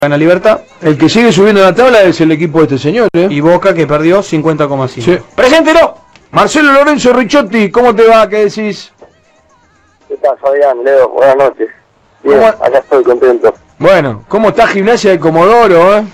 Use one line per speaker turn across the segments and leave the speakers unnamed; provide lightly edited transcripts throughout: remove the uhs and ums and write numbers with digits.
gana Libertad.
El que sigue subiendo la tabla es el equipo de este señor, ¿eh?
Y Boca, que perdió 50,5.
Sí. ¡Preséntelo! Marcelo Lorenzo Ricciotti, ¿cómo te va? ¿Qué decís?
¿Qué tal, Fabián? Leo, buenas noches. Bien, acá estoy contento.
Bueno, ¿cómo está Gimnasia de Comodoro, eh?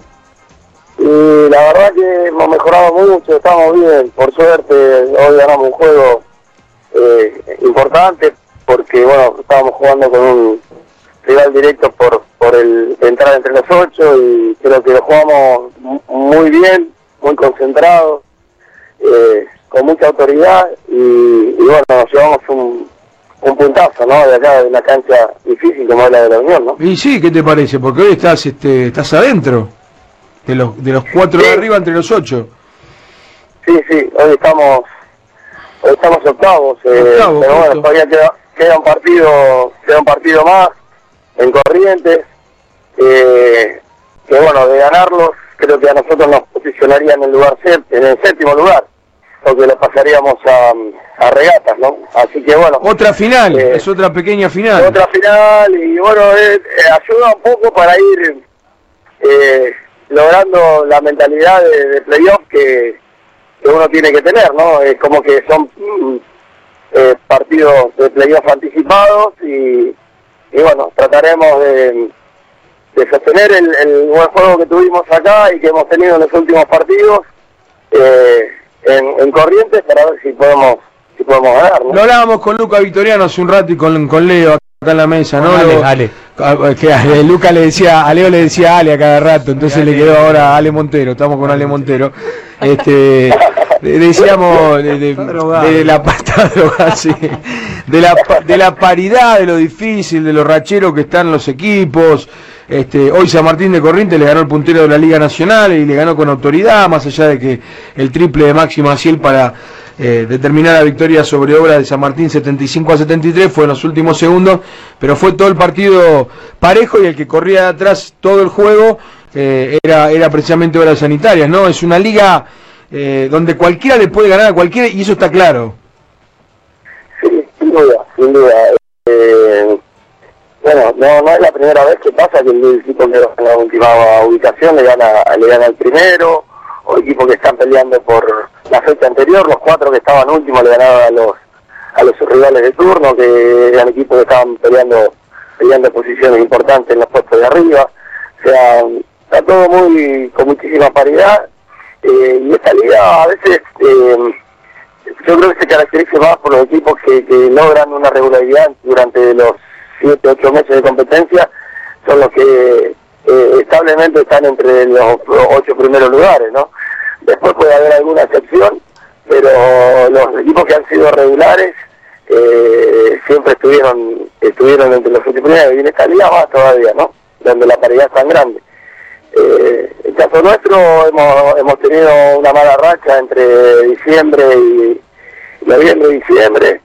Y la verdad que hemos mejorado mucho, estamos bien, por suerte. Hoy ganamos un juego importante porque, bueno, estábamos jugando con un rival directo por el entrar entre los 8 y creo que lo jugamos muy bien, muy concentrados, con mucha autoridad y bueno, nos llevamos un puntazo, ¿no? De acá, de una cancha difícil como es la de la Unión, ¿no?
Y sí, ¿qué te parece? Porque hoy estás adentro de los 4 de arriba entre los 8.
Sí, hoy estamos octavos, pero bueno, todavía queda un partido más en Corrientes, que bueno, de ganarlos creo que a nosotros nos posicionaría en el séptimo lugar, porque lo pasaríamos a Regatas, ¿no? Así que bueno.
Otra final, es otra pequeña final.
Otra final y bueno, ayuda un poco para ir logrando la mentalidad de playoff que uno tiene que tener, ¿no? Es como que son partidos de playoff anticipados y bueno, trataremos de sostener el buen juego que tuvimos acá y que hemos tenido en los últimos partidos en Corrientes para ver si podemos ganar, ¿no?
Lo hablábamos con Luca Vitoriano hace un rato y con Leo acá en la mesa, ¿no?
Ale.
Que a Luca le decía, a Leo le decía Ale a cada rato, entonces le quedó ahora Ale Montero, estamos con Ale Montero. Decíamos de la pasta droga, sí, de la paridad, de lo difícil, de lo rachero que están los equipos. Hoy San Martín de Corrientes le ganó el puntero de la Liga Nacional y le ganó con autoridad, más allá de que el triple de Máximo Maciel para determinar la victoria sobre Obras de San Martín 75-73 fue en los últimos segundos, pero fue todo el partido parejo y el que corría de atrás todo el juego era precisamente Obras Sanitarias, ¿no? Es una liga donde cualquiera le puede ganar a cualquiera y eso está claro. Sí,
sin duda. Bueno, no es la primera vez que pasa que el equipo que en la última ubicación le gana al primero, o equipos que están peleando por la fecha anterior, los 4 que estaban últimos le ganaban a los rivales de turno, que eran equipos que estaban peleando posiciones importantes en los puestos de arriba. O sea, está todo con muchísima paridad, y esta liga a veces yo creo que se caracteriza más por los equipos que logran una regularidad durante los 7-8 meses de competencia, son los que establemente están entre los 8 primeros lugares, ¿no? Después puede haber alguna excepción, pero los equipos que han sido regulares siempre estuvieron entre los 8 primeros, y en esta liga más todavía, ¿no? Donde la paridad es tan grande. En el caso nuestro hemos tenido una mala racha entre noviembre y diciembre,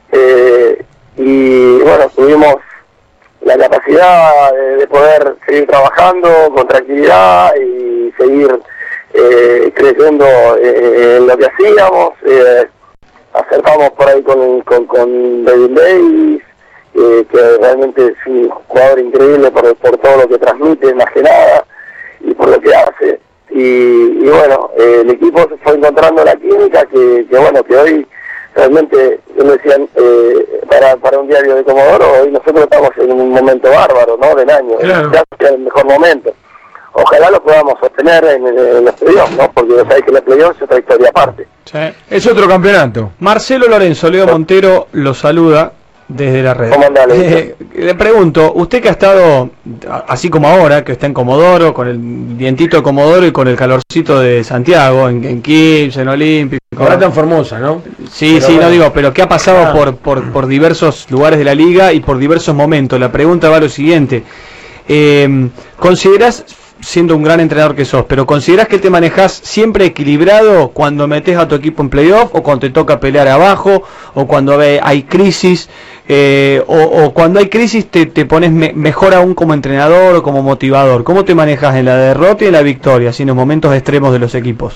y bueno, tuvimos la capacidad de poder seguir trabajando con tranquilidad y seguir creciendo en lo que hacíamos. Acertamos por ahí con David Davis, que realmente es un jugador increíble por todo lo que transmite, más que nada, y por lo que hace. Y bueno, el equipo se fue encontrando la química que hoy realmente, yo me decían, para un diario de Comodoro, hoy nosotros estamos en un momento bárbaro, ¿no? Del año,
claro.
Ya es el mejor momento. Ojalá lo podamos sostener en los playoffs, ¿no? Porque sabéis que los playoffs es otra historia aparte.
Sí.
Es otro campeonato.
Marcelo Lorenzo, Leo Montero lo saluda desde la red.
¿Cómo andale?
Le pregunto, usted que ha estado, así como ahora, que está en Comodoro, con el vientito de Comodoro y con el calorcito de Santiago, en Quilmes, en Olímpico.
Ahora tan Formosa, ¿no?
Sí,
pero
sí,
bueno.
no digo, pero que ha pasado por diversos lugares de la liga y por diversos momentos. La pregunta va a lo siguiente. ¿Considerás, siendo un gran entrenador que sos, pero considerás que te manejás siempre equilibrado cuando metés a tu equipo en playoff, o cuando te toca pelear abajo, o cuando hay crisis, o cuando hay crisis te pones mejor aún como entrenador o como motivador? ¿Cómo te manejas en la derrota y en la victoria, así en los momentos extremos de los equipos?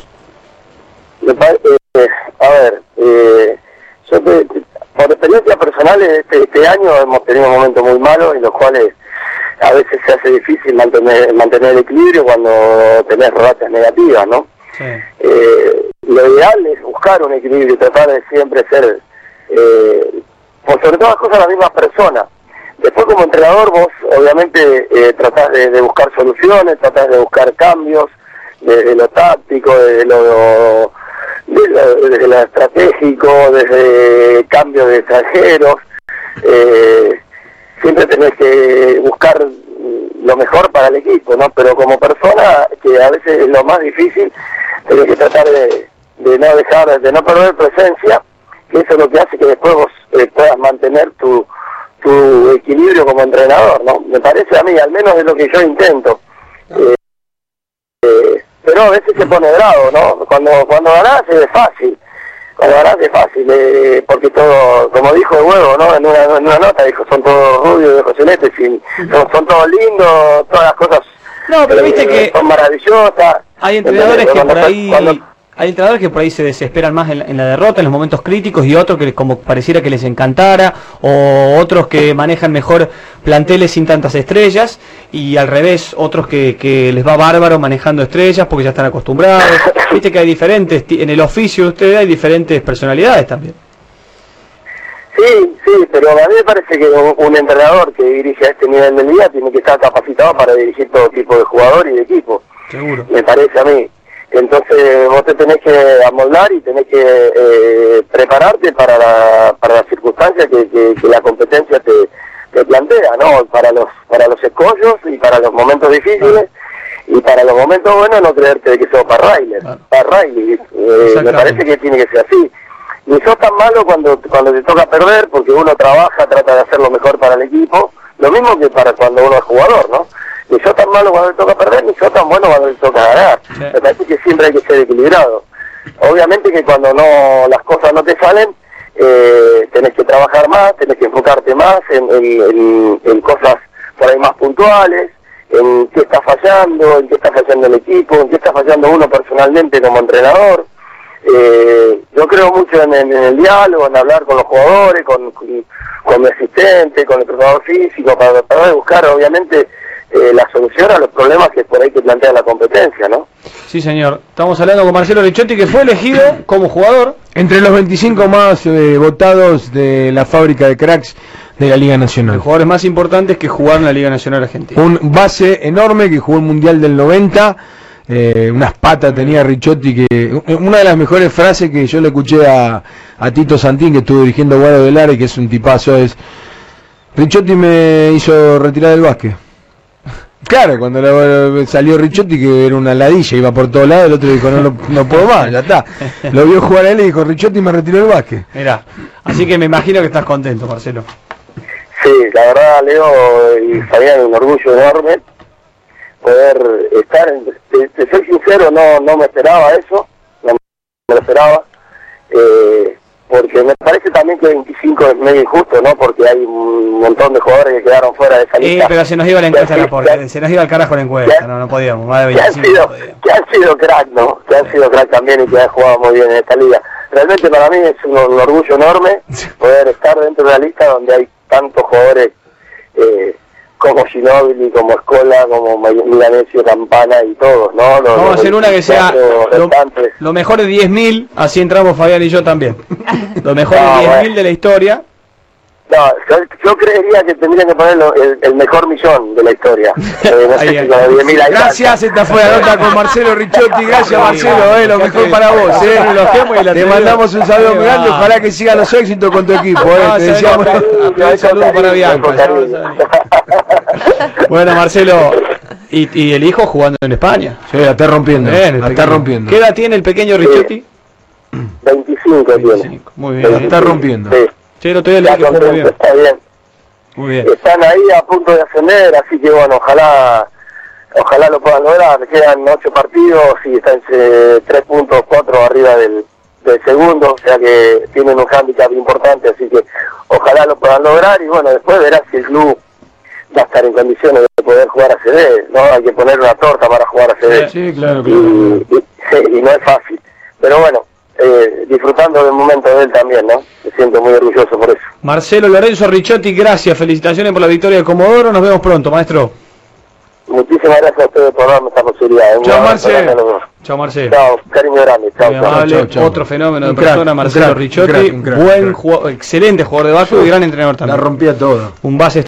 Yo por experiencia personal este año hemos tenido momentos muy malos en los cuales a veces se hace difícil mantener el equilibrio cuando tenés rachas negativas, ¿no? Sí. Lo ideal es buscar un equilibrio y tratar de siempre ser, por sobre todas las cosas, la misma persona. Después, como entrenador, vos obviamente tratás de buscar soluciones, tratás de buscar cambios, desde lo táctico, desde lo estratégico, desde cambios de extranjeros. Siempre tenés que buscar lo mejor para el equipo, ¿no? Pero como persona, que a veces es lo más difícil, tenés que tratar de no perder presencia, que eso es lo que hace que después vos puedas mantener tu equilibrio como entrenador, ¿no? Me parece a mí, al menos es lo que yo intento. Pero a veces se pone bravo, ¿no? Cuando ganás es fácil. Cuando ganás es fácil, porque todo, como dijo el Huevo, ¿no? En una nota dijo, son todos rubios de Joselete, son todos lindos, todas las cosas.
No, pero viste que
son maravillosas.
Hay entrenadores que por ahí... Hay entrenadores que por ahí se desesperan más en la derrota, en los momentos críticos, y otros que como pareciera que les encantara, o otros que manejan mejor planteles sin tantas estrellas, y al revés, otros que les va bárbaro manejando estrellas porque ya están acostumbrados. Viste que hay diferentes, en el oficio de ustedes hay diferentes personalidades también.
Sí, pero a mí me parece que un entrenador que dirige a este nivel de liga tiene que estar capacitado para dirigir todo tipo de jugador y de equipo.
Seguro.
Me parece a mí. Entonces vos te tenés que amoldar y tenés que prepararte para las circunstancias que la competencia te plantea, ¿no? Para los escollos y para los momentos difíciles, y para los momentos buenos no creerte de que sos Riley. Me parece que tiene que ser así. Ni sos tan malo cuando te toca perder, porque uno trabaja, trata de hacer lo mejor para el equipo, lo mismo que para cuando uno es jugador, ¿no? Ni sos tan malo cuando le toca perder, ni sos tan bueno cuando le toca ganar. Sí. Me parece que siempre hay que ser equilibrado. Obviamente que cuando las cosas no te salen, tenés que trabajar más, tenés que enfocarte más en cosas por ahí más puntuales, en qué está fallando, en qué está fallando el equipo, en qué está fallando uno personalmente como entrenador. Yo creo mucho en el diálogo, en hablar con los jugadores, con el asistente, con el preparador físico, para buscar obviamente la solución a los problemas que por ahí te plantea la competencia, ¿no?
Sí, señor. Estamos hablando con Marcelo Ricciotti, que fue elegido como jugador
entre los 25 más votados de la fábrica de cracks de la Liga Nacional.
Los jugadores más importantes que jugaron en la Liga Nacional Argentina.
Un base enorme que jugó el Mundial del 90, unas patas tenía Ricciotti, que una de las mejores frases que yo le escuché a Tito Santín, que estuvo dirigiendo Guado del Are, que es un tipazo, es: Ricciotti me hizo retirar del básquet. Claro, cuando salió Ricciotti, que era una ladilla, iba por todos lados, el otro dijo, no puedo más, ya está. Lo vio jugar a él y dijo, Ricciotti me retiró del básquet.
Mirá, así que me imagino que estás contento, Marcelo.
Sí, la verdad, Leo y Fabián, un orgullo enorme poder estar, te soy sincero, no me esperaba eso, no me lo esperaba, porque me parece también que 25 es medio injusto, ¿no? Porque hay un montón de jugadores que quedaron fuera de esa lista.
Pero se nos iba la encuesta, se nos iba al carajo la encuesta, no podíamos, más de
25. Que han sido crack, ¿no? Que han sido crack también y que han jugado muy bien en esta liga. Realmente para mí es un orgullo enorme poder estar dentro de una lista donde hay tantos jugadores como Ginóbili, como Escola, como Milanesio, Campana y todos, ¿no?
Vamos a hacer una que sea lo mejor de 10.000, así entramos Fabián y yo también. Lo mejor de 10.000 de la historia.
No, yo creería que tendrían que poner el mejor millón de la historia.
Gracias, esta fue la nota con Marcelo Ricciotti. Gracias, Marcelo, lo mejor para vos. Te mandamos un saludo muy grande, ojalá que sigan los éxitos con tu equipo. Te deseamos
un saludo para Bianca. Bueno, Marcelo, y el hijo jugando en España.
Sí, la está rompiendo. La está rompiendo.
¿Qué edad tiene el pequeño Ricciotti?
25 tiene.
Muy bien.
La está rompiendo.
Sí, lo estoy leyendo muy bien.
Está bien.
Muy bien.
Están ahí a punto de ascender, así que bueno, ojalá lo puedan lograr. Quedan 8 partidos y están 3 puntos, 4 arriba del segundo, o sea que tienen un hándicap importante, así que ojalá lo puedan lograr y bueno, después verás si el club va a estar en condiciones de poder jugar a CD, ¿no? Hay que poner una torta para jugar a CD.
Sí, claro.
Y no es fácil. Pero bueno, disfrutando del momento de él también, ¿no? Me siento muy orgulloso por eso.
Marcelo Lorenzo Ricciotti, gracias, felicitaciones por la victoria de Comodoro, nos vemos pronto, maestro.
Muchísimas gracias a ustedes por darme esta posibilidad.
Chao, Marcelo. Chao, Marcelo.
Chao, cariño grande. Chao,
otro fenómeno de persona, Marcelo Ricciotti, buen jugador, excelente jugador de básquet y gran entrenador también.
La rompía todo.
Un base